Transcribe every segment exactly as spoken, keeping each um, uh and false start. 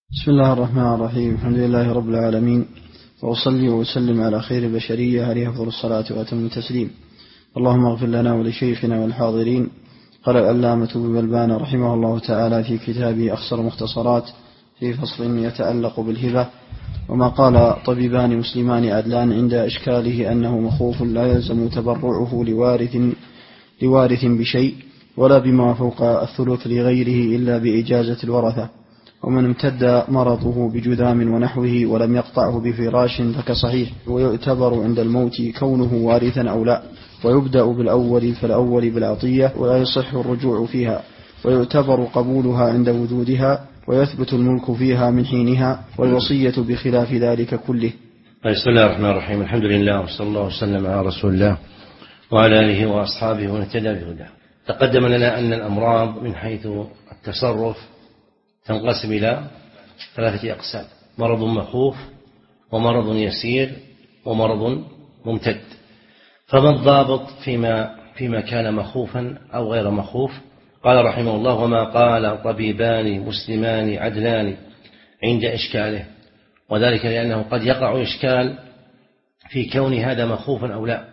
بسم الله الرحمن الرحيم. الحمد لله رب العالمين، وأصلي وأسلم على خير البشرية عليه أفضل الصلاة وأتم التسليم. اللهم اغفر لنا ولشيخنا والحاضرين. قال العلامة ابن بلبان رحمه الله تعالى في كتابه أخصر مختصرات في فصل يتعلق بالهبة: وما قال طبيبان مسلمان عدلان عند إشكاله أنه مخوف لا يلزم تبرعه لوارث لوارث بشيء ولا بما فوق الثلث لغيره إلا بإجازة الورثة. ومن امتد مرضه بجذام ونحوه ولم يقطعه بفراش فكصحيح، ويعتبر عند الموت كونه وارثا أو لا، ويبدأ بالأول فالأول بالعطية ولا يصح الرجوع فيها، ويعتبر قبولها عند وجودها، ويثبت الملك فيها من حينها، والوصية بخلاف ذلك كله. بسم الله الرحمن الرحيم. الحمد لله وصلى الله وسلم على رسول الله وعلى آله وأصحابه ونتبع بهداه. تقدم لنا أن الأمراض من حيث التصرف تنقسم إلى ثلاثة أقسام: مرض مخوف، ومرض يسير، ومرض ممتد. فما الضابط فيما, فيما كان مخوفا أو غير مخوف؟ قال رحمه الله: وما قال طبيبان مسلمان عدلان عند إشكاله، وذلك لأنه قد يقع إشكال في كون هذا مخوفا أو لا.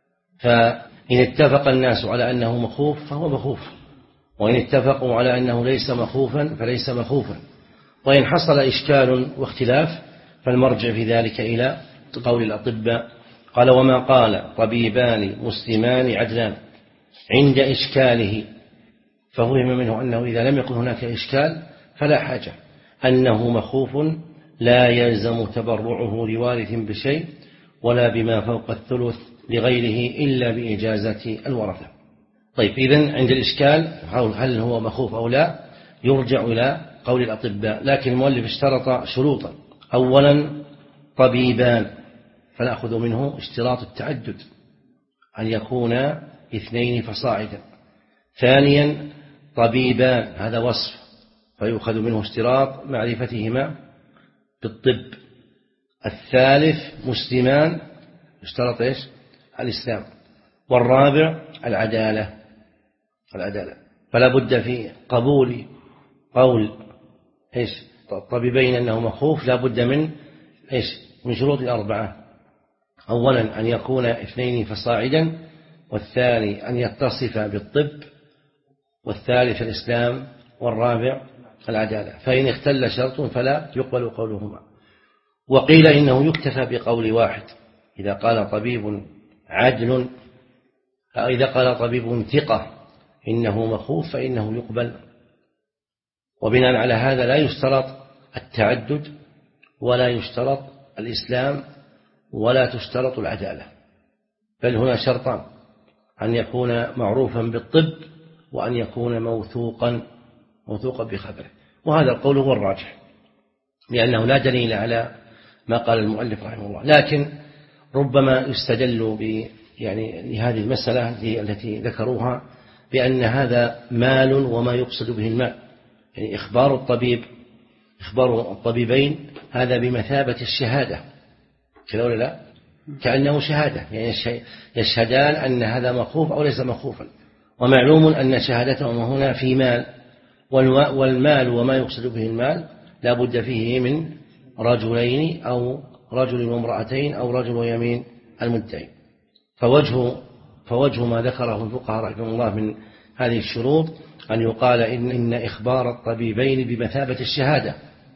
فإن اتفق الناس على أنه مخوف فهو مخوف، وإن اتفقوا على أنه ليس مخوفا فليس مخوفا. وإن حصل إشكال واختلاف فالمرجع في ذلك إلى قول الأطباء. قال: وما قال طبيبان مسلمان عدلان عند إشكاله، ففهم منه أنه إذا لم يكن هناك إشكال فلا حاجة، أنه مخوف لا يلزم تبرعه لوارث بشيء ولا بما فوق الثلث لغيره إلا بإجازة الورثة. طيب، إذن عند الإشكال هل هو مخوف أو لا يرجع إلى قول الأطباء، لكن المؤلف اشترط شروطا: أولا طبيبان، فنأخذ منه اشتراط التعدد، أن يكون اثنين فصاعدا. ثانيا طبيبان، هذا وصف، فيؤخذ منه اشتراط معرفتهما بالطب. الثالث مسلمان، اشترط إيش؟ الإسلام. والرابع العدالة العدالة فلا بد في قبول قول إيش الطبيبين أنه مخوف، لا بد من إيش من شروط الأربعة: أولا أن يكون اثنين فصاعدا، والثاني أن يتصف بالطب، والثالث الإسلام، والرابع العدالة. فإن اختل شرط فلا يقبل قولهما. وقيل إنه يكتفى بقول واحد، إذا قال طبيب عدل، إذا قال طبيب ثقة إنه مخوف فإنه يقبل. وبناء على هذا لا يشترط التعدد، ولا يشترط الإسلام، ولا تشترط العدالة، بل هنا شرطان: أن يكون معروفا بالطب، وأن يكون موثوقا موثوقا بخبره. وهذا القول هو الراجح، لأنه لا دليل على ما قال المؤلف رحمه الله. لكن ربما يستدل ب يعني لهذه المسألة التي ذكروها بأن هذا مال وما يقصد به المال، يعني إخبار الطبيب إخبار الطبيبين هذا بمثابة الشهادة، كذا ولا لا؟ كأنه شهادة، يعني يشهدان أن هذا مخوف أو ليس مخوفا. ومعلوم أن شهادتهم هنا في مال، والمال وما يقصد به المال لا بد فيه من رجلين أو رجل وامرأتين أو رجل ويمين المدعي. فوجه فوجه ما ذكره الفقهاء رحمه الله من هذه الشروط أن يقال إن, إن إخبار الطبيبين بمثابة الشهادة،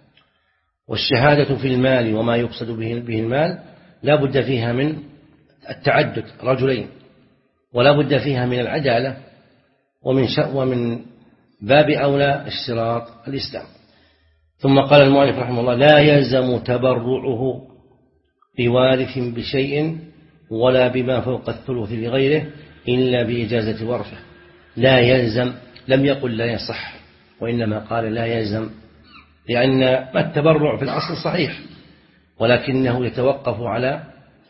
والشهادة في المال وما يقصد به المال لا بد فيها من التعدد رجلين، ولا بد فيها من العدالة، ومن ومن باب أولى اشتراط الإسلام. ثم قال المؤلف رحمه الله: لا يلزم تبرعه بوارث بشيء ولا بما فوق الثلث لغيره إلا بإجازة ورثة. لا يلزم، لم يقل لا يصح، وإنما قال لا يلزم، لأن التبرع في الأصل صحيح، ولكنه يتوقف على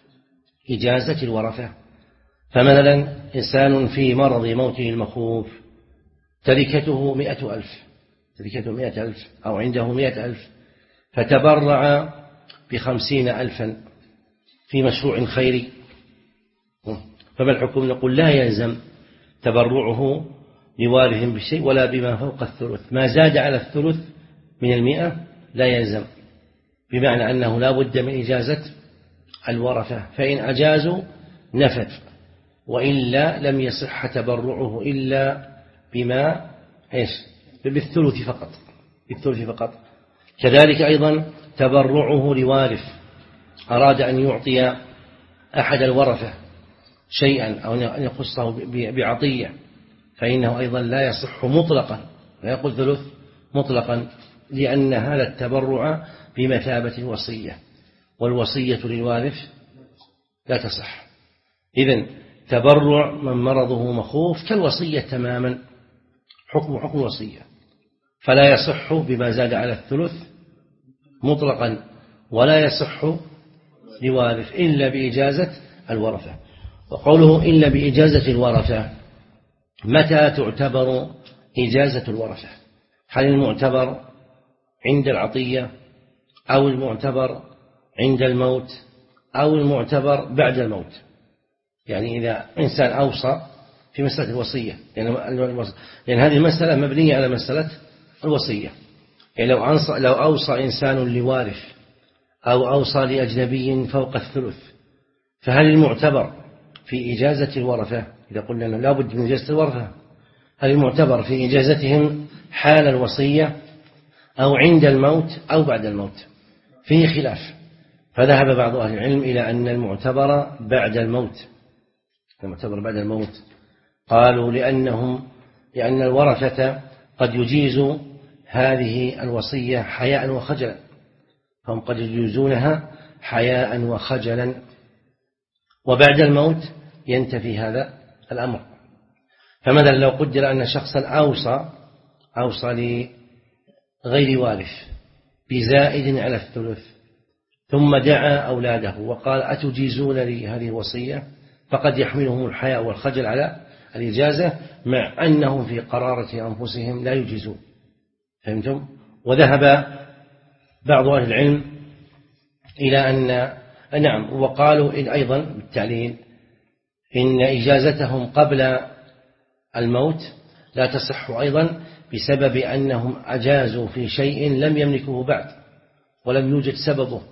إجازة الورثة. فمثلا إنسان في مرض موته المخوف تركته مئة ألف تركته مئة ألف أو عنده مئة ألف، فتبرع بخمسين ألفا في مشروع خيري، فما الحكم؟ نقول لا يلزم تبرعه لوارث بشيء ولا بما فوق الثلث. ما زاد على الثلث من المئة لا يلزم، بمعنى أنه لا بد من إجازة الورثة، فإن أجازوا نفذ، وإلا لم يصح تبرعه إلا بما إيش بالثلث فقط، بالثلث فقط. كذلك أيضا تبرعه لوارث أراد أن يعطي أحد الورثة شيئا أو أن يخصه بعطية، فإنه أيضا لا يصح مطلقا، لا يقول ثلث مطلقا، لأن هذا التبرع بمثابة الوصية، والوصية للوارث لا تصح. إذن تبرع من مرضه مخوف كالوصية تماما، حكم حكم الوصية، فلا يصح بما زاد على الثلث مطلقا، ولا يصح لوارث إلا بإجازة الورثة. وقوله إلا بإجازة الورثة، متى تعتبر إجازة الورثة؟ هل المعتبر عند العطية، أو المعتبر عند الموت، أو المعتبر بعد الموت؟ يعني إذا إنسان أوصى في مسألة الوصية، لأن هذه المسألة مبنية على مسألة الوصية، يعني لو لو أوصى إنسان لوارث أو أوصى لأجنبي فوق الثلث، فهل المعتبر في إجازة الورثة، إذا قلنا أنه لا بد من إجازة الورثة، هل المعتبر في إجازتهم حال الوصية أو عند الموت أو بعد الموت؟ فيه خلاف، فذهب بعض أهل العلم إلى أن المعتبر بعد الموت، المعتبر بعد الموت، قالوا لأنهم لأن الورثة قد يجيزوا هذه الوصية حياء وخجلا، هم قد يجوزونها حياء وخجلا، وبعد الموت ينتفي هذا الأمر. فمثلا لو قدر أن شخصا أوصى أوصى لغير وارث بزائد على الثلث، ثم دعا أولاده وقال أتجيزون لي هذه الوصية، فقد يحملهم الحياء والخجل على الإجازة، مع أنهم في قرارة أنفسهم لا يجيزون. فهمتم؟ وذهب بعض أهل العلم إلى أن نعم، وقالوا إن أيضا بالتعليل إن إجازتهم قبل الموت لا تصح أيضا، بسبب أنهم أجازوا في شيء لم يملكه بعد ولم يوجد سببه،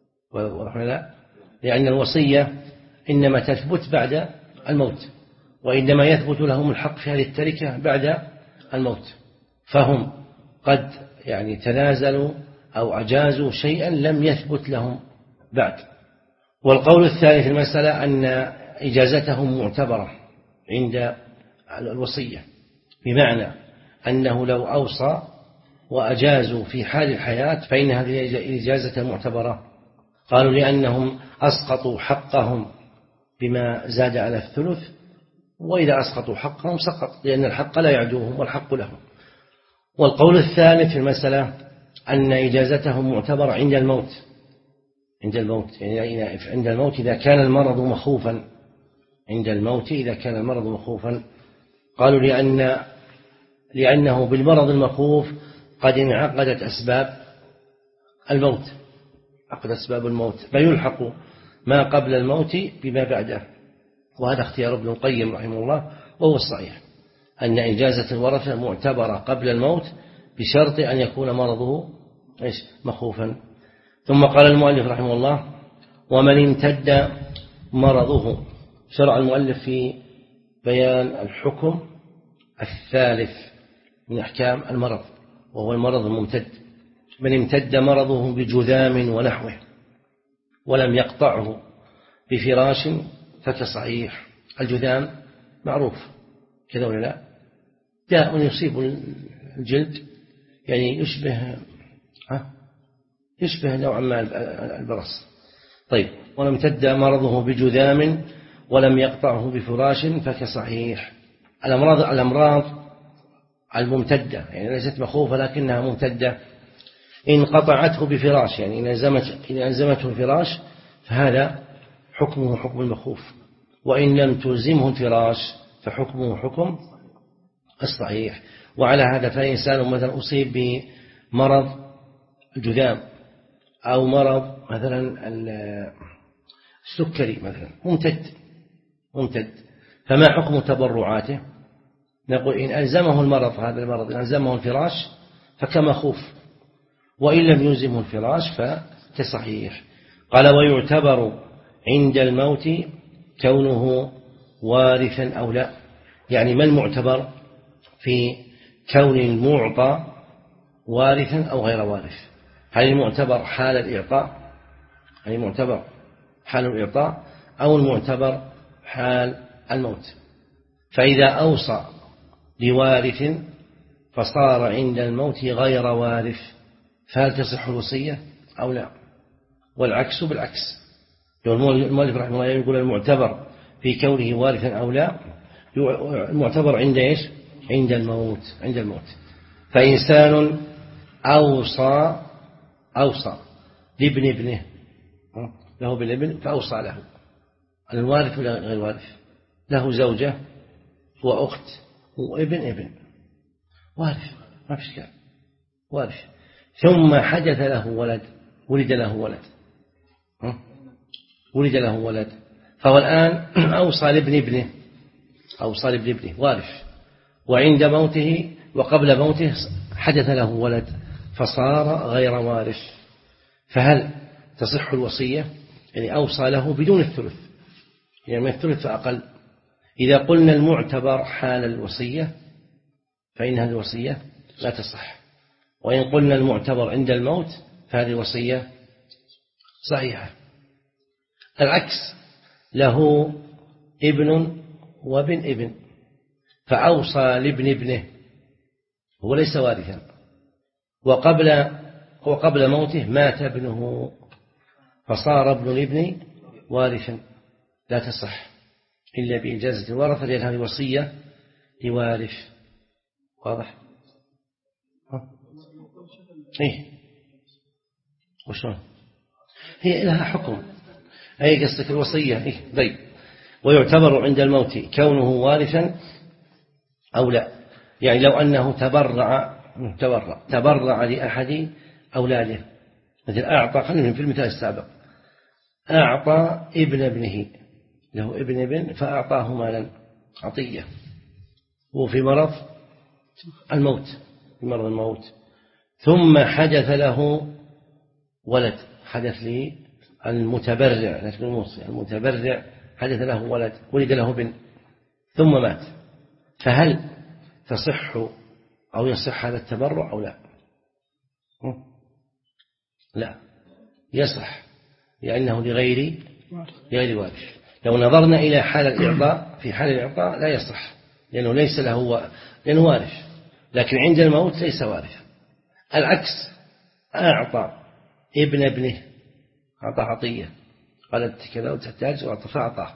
لا، لأن الوصية إنما تثبت بعد الموت، وإنما يثبت لهم الحق في هذه التركة بعد الموت، فهم قد يعني تنازلوا أو أجازوا شيئا لم يثبت لهم بعد. والقول الثاني في المسألة أن إجازتهم معتبرة عند الوصية، بمعنى أنه لو أوصى وأجازوا في حال الحياة فإن هذه الإجازة معتبرة. قالوا لأنهم أسقطوا حقهم بما زاد على الثلث، وإذا أسقطوا حقهم سقط، لأن الحق لا يعدوهم والحق لهم. والقول الثالث في المسألة أن إجازتهم معتبرة عند الموت، عند الموت يعني عند الموت إذا كان المرض مخوفا، عند الموت إذا كان المرض مخوفا. قالوا لأن لأنه بالمرض المخوف قد انعقدت أسباب الموت، عقد أسباب الموت، فيلحق ما قبل الموت بما بعده. وهذا اختيار ابن القيم رحمه الله، وهو الصحيح أن إجازة الورثة معتبرة قبل الموت بشرط أن يكون مرضه إيش مخوفا. ثم قال المؤلف رحمه الله: ومن امتد مرضه. شرع المؤلف في بيان الحكم الثالث من أحكام المرض، وهو المرض الممتد. من امتد مرضه بجذام ونحوه ولم يقطعه بفراش فكصحيح. الجذام معروف كذا ولا لا؟ داء يصيب الجلد، يعني يشبه ها يشبه نوعا ما البرص. طيب، ولم امتد مرضه بجذام ولم يقطعه بفراش فكصحيح. الأمراض الأمراض الممتدة يعني ليست مخوفة لكنها ممتدة، إن قطعته بفراش يعني إن ألزمته الفراش فهذا حكمه حكم المخوف، وإن لم تلزمه الفراش فحكمه حكم الصحيح. وعلى هذا فإنسان مثلا أصيب بمرض الجذام أو مرض مثلا السكري مثلا ممتد ممتد فما حكم تبرعاته؟ نقول إن ألزمه المرض هذا المرض إن ألزمه الفراش فكمخوف، وإن لم يلزمه الفراش فكصحيح. قال ويعتبر عند الموت كونه وارثا أو لا. يعني ما المعتبر في كون المعطى وارثا أو غير وارث؟ هل المعتبر حال الإعطاء هل المعتبر حال الإعطاء أو المعتبر حال الموت؟ فإذا أوصى لوارث فصار عند الموت غير وارث فهل تصح الوصية أو لا؟ والعكس بالعكس. المؤلف رحمه الله يقول المعتبر في كونه وارثا أو لا المعتبر عند إيش؟ عند الموت عند الموت. فإنسان أوصى أوصى لابن ابنه له بالابن فأوصى له الوارث ولا غير وارث؟ له زوجة وأخت وابن ابن وارث ما في إشكال وارث. ثم حدث له ولد ولد له ولد ولد له ولد فهو الآن أوصى لابن ابنه أوصى لابن ابنه وارث، وعند موته وقبل موته حدث له ولد فصار غير وارث، فهل تصح الوصية؟ يعني أوصى له بدون الثلث، يعني من الثلث فأقل. إذا قلنا المعتبر حال الوصية فإن هذه الوصية لا تصح، وإن قلنا المعتبر عند الموت فهذه الوصية صحيحة. العكس، له ابن وابن ابن فأوصى لابن ابنه هو ليس وارثا، وقبل وقبل موته مات ابنه فصار ابن الابن وارثا، لا تصح إلا بإجازة الورثة، لأن هذه وصية لوارث. واضح؟ إيه وشون هي لها حكم، أي قصدك الوصية إيه طيب. ويعتبر عند الموت كونه وارثا أو لا، يعني لو أنه تبرع تبرع تبرع لأحد أولاده، مثل أعطى، خلينا في المثال السابق، أعطى ابن ابنه له ابن ابن فأعطاه مالا عطية وفي مرض الموت في مرض الموت ثم حدث له ولد، حدث لي المتبرع المتبرع حدث له ولد ولد له ابن ثم مات، فهل تصح أو يصح هذا التبرع أو لا؟ لا يصح، لأنه لغير لغير وارث. لو نظرنا إلى حال الإعطاء، في حال الإعطاء لا يصح لأنه ليس له لأنه وارث، لكن عند الموت ليس وارث. العكس، أعطى ابن ابنه أعطى عطية قالت كذا وتحتاج وأعطى فأعطاه،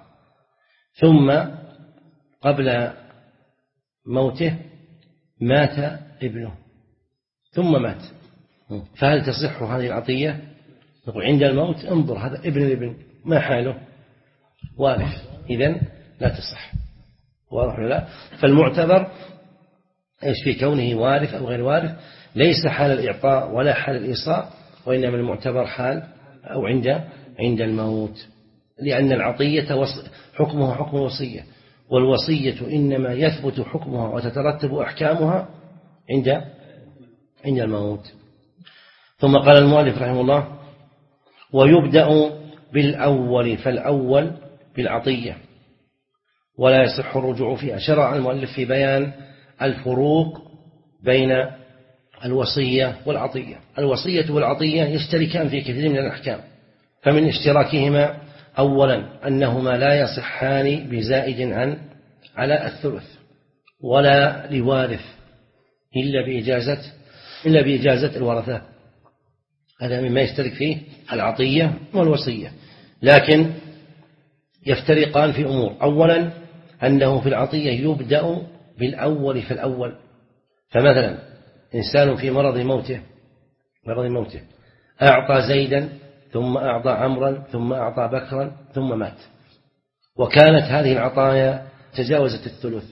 ثم قبل موته مات ابنه ثم مات، فهل تصح هذه العطية؟ نقول عند الموت انظر هذا ابن الابن ما حاله؟ وارث، إذن لا تصح. واضح ولا لا؟ فالمعتبر ايش في كونه وارث أو غير وارث ليس حال الإعطاء ولا حال الإيصاء، وإنما المعتبر حال أو عند عند الموت، لأن العطية حكمها حكم الوصية، والوصية إنما يثبت حكمها وتترتب أحكامها عند عند الموت. ثم قال المؤلف رحمه الله ويبدأ بالأول، فالأول بالعطية ولا يصح الرجوع فيها. شرع المؤلف في بيان الفروق بين الوصية والعطية. الوصية والعطية يشتركان في كثير من الأحكام، فمن اشتراكهما أولا أنهما لا يصحان بزائد عن على الثلث ولا لوارث إلا بإجازة إلا بإجازة الورثة، هذا مما يشترك فيه العطية والوصية، لكن يفترقان في أمور. أولا أنه في العطية يبدأ بالأول فالأول، فمثلا إنسان في مرض موته مرض موته أعطى زيدا ثم أعطى عمرا ثم أعطى بكرا ثم مات، وكانت هذه العطايا تجاوزت الثلث،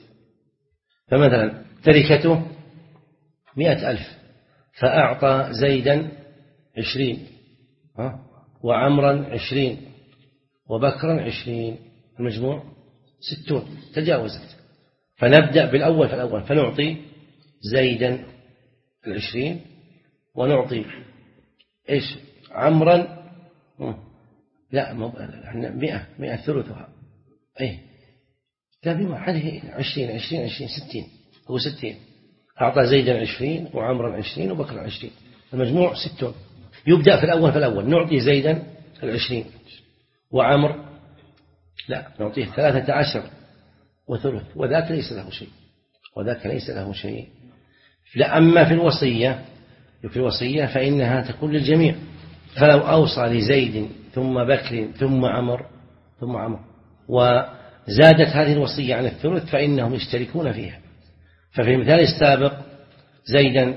فمثلا تركته مئة ألف فأعطى زيدا عشرين وعمرا عشرين وبكرا عشرين، المجموع ستون، تجاوزت. فنبدأ بالأول فالأول، فنعطي زيدا العشرين ونعطي إيش عمرا لا مئة مئة ثلثها أي لا بما عليه عشرين عشرين عشرين ستين هو ستين أعطى زيدا عشرين وعمرا عشرين وبكرا عشرين المجموع ستون. يبدأ في الأول في الأول نعطي زيدا العشرين وعمر لا نعطيه ثلاثة عشر وثلث وذاك ليس له شيء وذاك ليس له شيء. لا أما في الوصية في الوصية فإنها تكون للجميع. فلو أوصى لزيد ثم بكر ثم عمر ثم عمر وزادت هذه الوصية عن الثلث فإنهم يشتركون فيها. ففي المثال السابق زيدا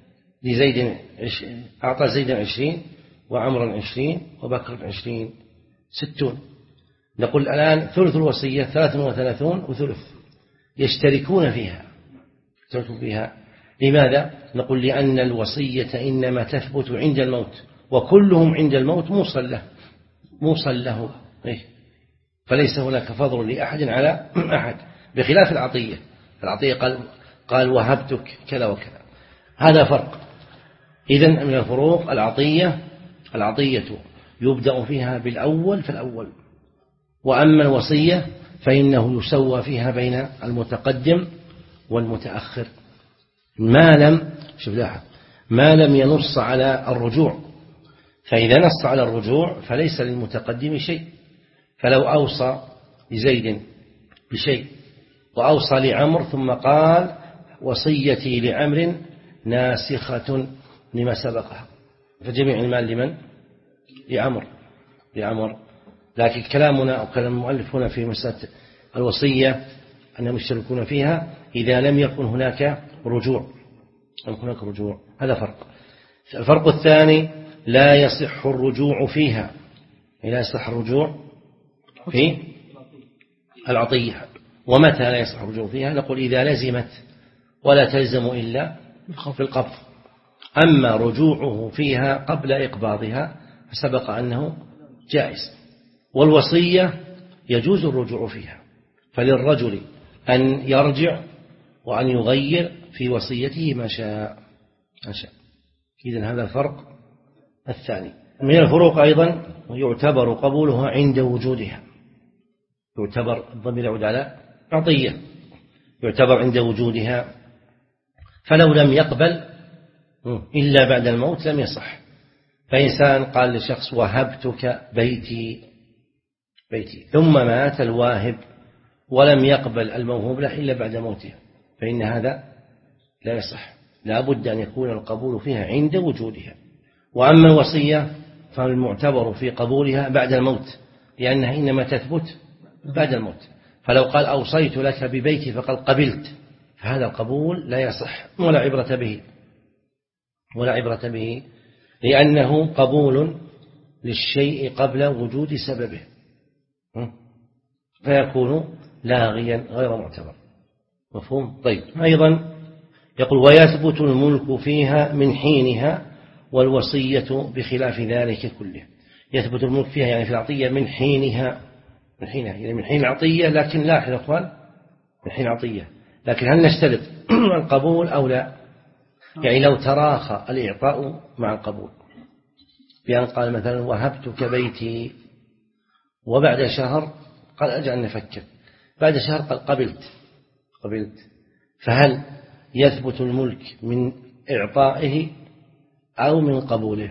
لزيد أعطى زيدا عشرين وعمرا عشرين وبكر عشرين ستون. نقول الآن ثلث الوصية ثلاث وثلاثون وثلث يشتركون فيها يشتركون فيها. لماذا؟ نقول لأن الوصية إنما تثبت عند الموت وكلهم عند الموت موصل له موصل له إيه؟ فليس هناك فضل لأحد على أحد بخلاف العطية. العطية قال, قال وهبتك كذا وكذا. هذا فرق. إذن من الفروق العطية العطية يبدأ فيها بالأول فالأول. وأما الوصية فإنه يسوى فيها بين المتقدم والمتأخر ما لم شوف لاحظ ما لم ينص على الرجوع. فإذا نص على الرجوع فليس للمتقدم شيء. فلو أوصى لزيد بشيء وأوصى لعمر ثم قال وصيتي لعمر ناسخة لما سبقها فجميع المال لمن؟ لعمر لعمر. لكن كلامنا أو كلام المؤلف هنا في مسألة الوصية أنهم يشتركون فيها إذا لم يكن هناك رجوع هناك رجوع. هذا فرق. الفرق الثاني لا يصح الرجوع فيها. لا يصح الرجوع في العطية. ومتى لا يصح الرجوع فيها؟ نقول إذا لزمت ولا تلزم إلا في القبض. أما رجوعه فيها قبل إقباضها فسبق أنه جائز. والوصية يجوز الرجوع فيها فللرجل أن يرجع وأن يغير في وصيته ما شاء ما شاء. إذن هذا الفرق الثاني. من الفروق أيضا يعتبر قبولها عند وجودها. يعتبر الضمير يعود على عطية يعتبر عند وجودها. فلو لم يقبل إلا بعد الموت لم يصح. فإنسان قال لشخص وهبتك بيتي بيتي ثم مات الواهب ولم يقبل الموهوب له إلا بعد موته فإن هذا لا يصح. لا بد أن يكون القبول فيها عند وجودها. وأما الوصية فالمعتبر في قبولها بعد الموت لأنها إنما تثبت بعد الموت. فلو قال أوصيت لك ببيتي فقال قبلت فهذا القبول لا يصح ولا عبرة به ولا عبرة به لأنه قبول للشيء قبل وجود سببه فيكون لاغيا غير معتبر. مفهوم؟ طيب. أيضا يقول ويثبت الملك فيها من حينها والوصية بخلاف ذلك كله. يثبت الملك فيها يعني في العطية من حينها من حينها يعني من حين العطية. لكن لاحظ يا أخوان من حين العطية لكن هل نشترط القبول أو لا؟ يعني لو تراخى الإعطاء مع القبول بأن قال مثلا وهبتك بيتي وبعد شهر قال أجعل نفكر بعد شهر قال قبلت قبلت فهل يثبت الملك من إعطائه أو من قبوله؟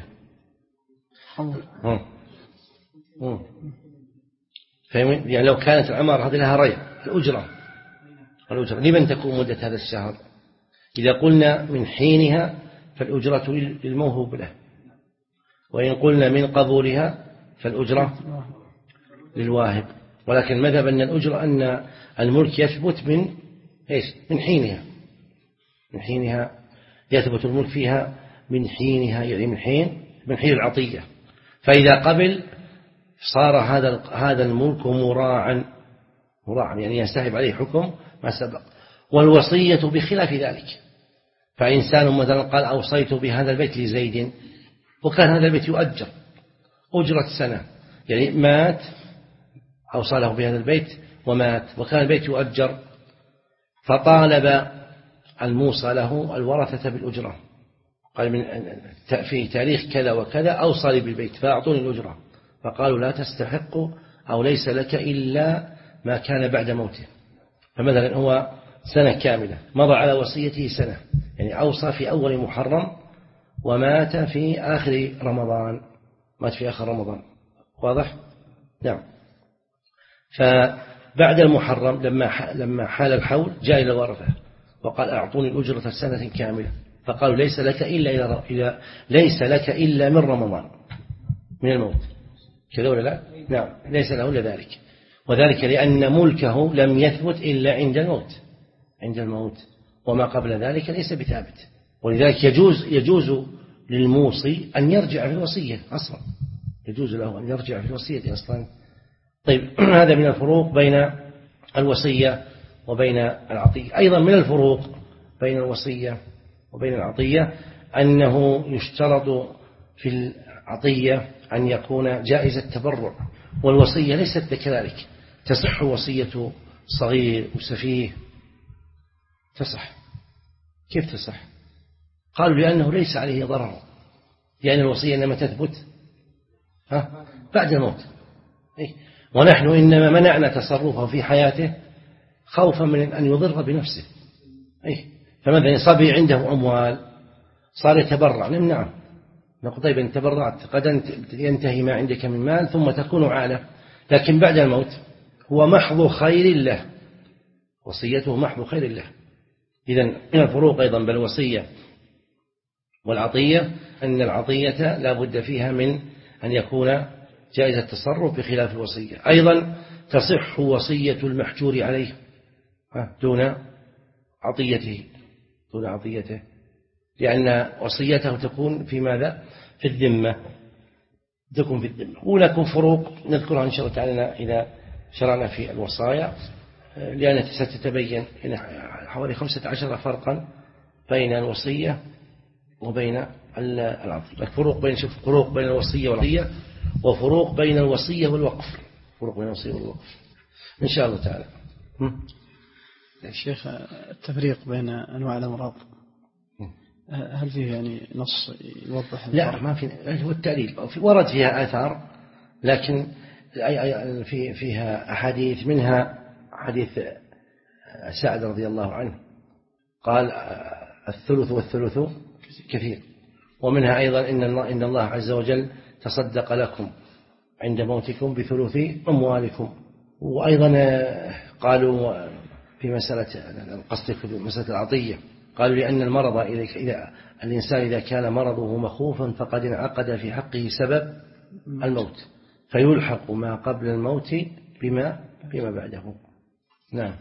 فهم؟ يعني لو كانت العمارة هذه لها ريع الأجرة الأجرة لمن تكون مدة هذا الشهر؟ إذا قلنا من حينها فالأجرة للموهوب له وإن قلنا من قبولها فالأجرة للواهب. ولكن المذهب أن الأجرة أن الملك يثبت من إيش؟ من حينها من حينها يثبت الملك فيها من حينها يعني من حين من حين العطية. فإذا قبل صار هذا هذا الملك مراعا مراعا يعني ينسحب عليه حكم ما سبق. والوصية بخلاف ذلك. فإنسان مثلا قال أوصيت بهذا البيت لزيد وكان هذا البيت يؤجر أجرة سنة يعني مات أوصى له بهذا البيت ومات وكان البيت يؤجر فطالب الموصى له الورثة بالأجرة قال من في تاريخ كذا وكذا أوصى لي بالبيت فأعطوني الأجرة، فقالوا لا تستحق أو ليس لك إلا ما كان بعد موته. فمثلا هو سنة كاملة مضى على وصيته سنة، يعني أوصى في أول محرم ومات في آخر رمضان، مات في آخر رمضان، واضح؟ نعم. فبعد المحرم لما لما حال الحول جاء إلى الورثة وقال أعطوني الأجرة سنة كاملة، فقالوا ليس لك إلا إلى ليس لك إلا من رمضان من الموت، كذا ولا لا؟ نعم، ليس له إلا ذلك، وذلك لأن ملكه لم يثبت إلا عند الموت عند الموت وما قبل ذلك ليس بثابت، ولذلك يجوز يجوز للموصي أن يرجع في الوصية أصلا، يجوز له أن يرجع في الوصية أصلا. طيب هذا من الفروق بين الوصية وبين العطية. أيضا من الفروق بين الوصية وبين العطية أنه يشترط في العطية أن يكون جائز التبرع، والوصية ليست كذلك. تصح وصية صغير وسفيه، تصح. كيف تصح؟ قالوا لأنه ليس عليه ضرر، لأن الوصية إنما تثبت ها بعد الموت، ونحن إنما منعنا تصرفه في حياته خوفا من أن يضر بنفسه. فمثلا صبي عنده أموال صار يتبرع، نمنعه، نقول طيب إن تبرعت قد ينتهي ما عندك من مال ثم تكون عالة، لكن بعد الموت هو محض خير له، وصيته محض خير له. إذن من الفروق أيضا بين الوصية والعطية أن العطية لا بد فيها من أن يكون جائز التصرف بخلاف الوصية. أيضا تصح وصية المحجور عليه دون عطيته دون عطيته لأن وصيته تكون في ماذا؟ في الذمة، تكون في الذمة. ولكم فروق نذكرها إن شاء الله تعالى إذا شرعنا في الوصايا، لأن ستتبين حوالي خمسة عشر فرقا بين الوصية وبين العطية. الفروق بين شوف فروق بين الوصية والعطية، وفروق بين الوصية والوقف، فروق بين الوصية والوقف إن شاء الله تعالى. الشيخ التفريق بين أنواع الأمراض هل فيه يعني نص يوضح؟ لا ما في، هو التعليل ورد فيها آثار، لكن في فيها أحاديث، منها حديث سعد رضي الله عنه قال الثلث والثلث كثير، ومنها أيضا إن الله, إن الله عز وجل تصدق لكم عند موتكم بثلث أموالكم. وأيضا قالوا في مسألة القصد في مسألة العطية، قالوا لأن المرض إذا الإنسان إذا كان مرضه مخوفا فقد انعقد في حقه سبب الموت، فيلحق ما قبل الموت بما بما بعده. نعم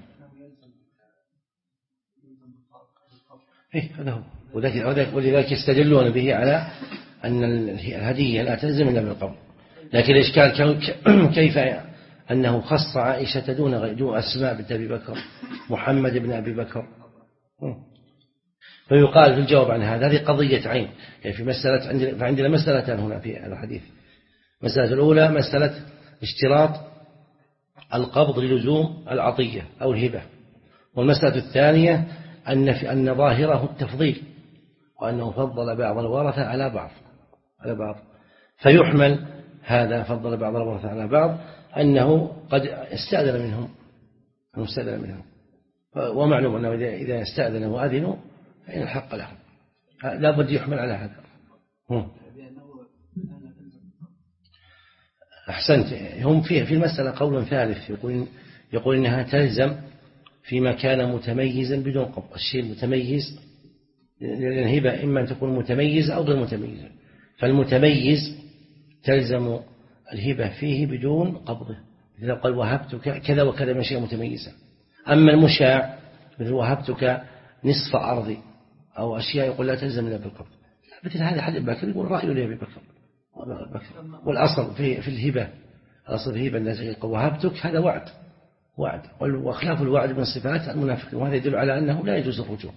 إيه هذا هو، ولذلك يستدلون به على أن الهدية لا تلزم إلا بالقبض. لكن الإشكال كيف أنه خص عائشة دون غير دون أسماء بنت أبي بكر، محمد بن أبي بكر. فيقال في الجواب عن هذا هذه قضية عين، يعني في مسألة عندنا فعندنا مسألتان هنا في الحديث. مسألة الأولى مسألة اشتراط القبض للزوم العطية أو الهبة، والمسألة الثانية أن في أن ظاهره التفضيل، وأنه فضل بعض الورثة على بعض على بعض فيحمل هذا فضل بعض الورثة على بعض أنه قد استأذن منهم أنه استأذن منهم، ومعلوم أنه إذا استأذن وأذنوا فإن الحق لهم، لا بد يحمل على هذا. أحسنت. هم فيه في المسألة قول ثالث يقول يقول إنها تلزم فيما كان متميزا بدون قبض. الشيء المتميز للهبة إما أن تكون متميزة أو غير متميزة، فالمتميز تلزم الهبة فيه بدون قبضه، إذا قال وهبتك كذا وكذا من شيء متميزة. أما المشاع مثل وهبتك نصف أرضي أو أشياء يقول لا تلزم إلا بالقبض، مثل هذا حد بكر يقول رأيه لأبي بكر. والأصل في في الهبة، الأصل في الهبة التي وهبتك هذا وعد وعد، وخلاف الوعد من صفات المنافقين، وهذا يدل على أنه لا يجوز الرجوع.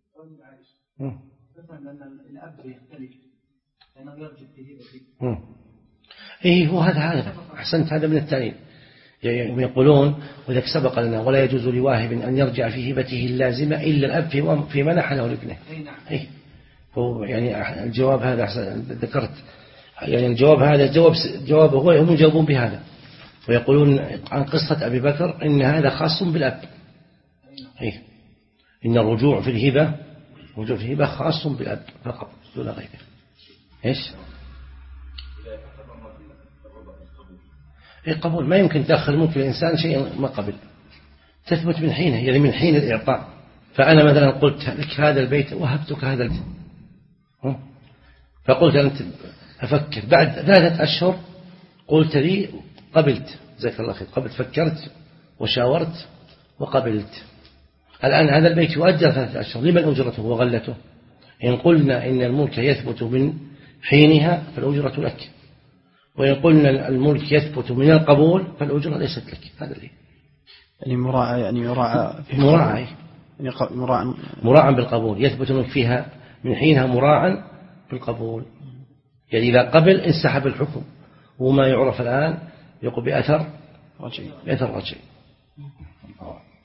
إيه هو هذا هذا أحسنت، هذا من التعليل. يعني يقولون وذلك سبق لنا ولا يجوز لواهب أن يرجع في هبته اللازمة إلا الأب في في منح له لابنه. إيه هو يعني الجواب هذا ذكرت يعني الجواب هذا جواب جواب هو هم يجاوبون بهذا ويقولون عن قصة أبي بكر إن هذا خاص بالأب. إيه إن الرجوع في الهبة الرجوع في الهبة خاص بالأب فقط دون غيره. إيش؟ إيه قبول ما يمكن تأخر ممكن الإنسان شيء ما قبل تثبت من حينه يعني من حين الإعطاء. فأنا مثلا قلت لك هذا البيت وهبتك هذا البيت فقلت أنت أفكر بعد ثلاثة أشهر قلت لي قبلت جزاك الله خير قبلت فكرت وشاورت وقبلت. الآن هذا البيت يؤجر ثلاثة أشهر لمن أجرته وغلته؟ إن قلنا إن الملك يثبت من حينها فالأجرة لك وإن قلنا الملك يثبت من القبول فالأجرة ليست لك. هذا اللي يعني مراعى يعني يراعى مراعى يعني مراعى مراعى بالقبول يثبت منك فيها من حينها مراعى بالقبول. يعني إذا قبل انسحب الحكم وما يعرف الآن يقول بأثر رجعي بأثر رجعي.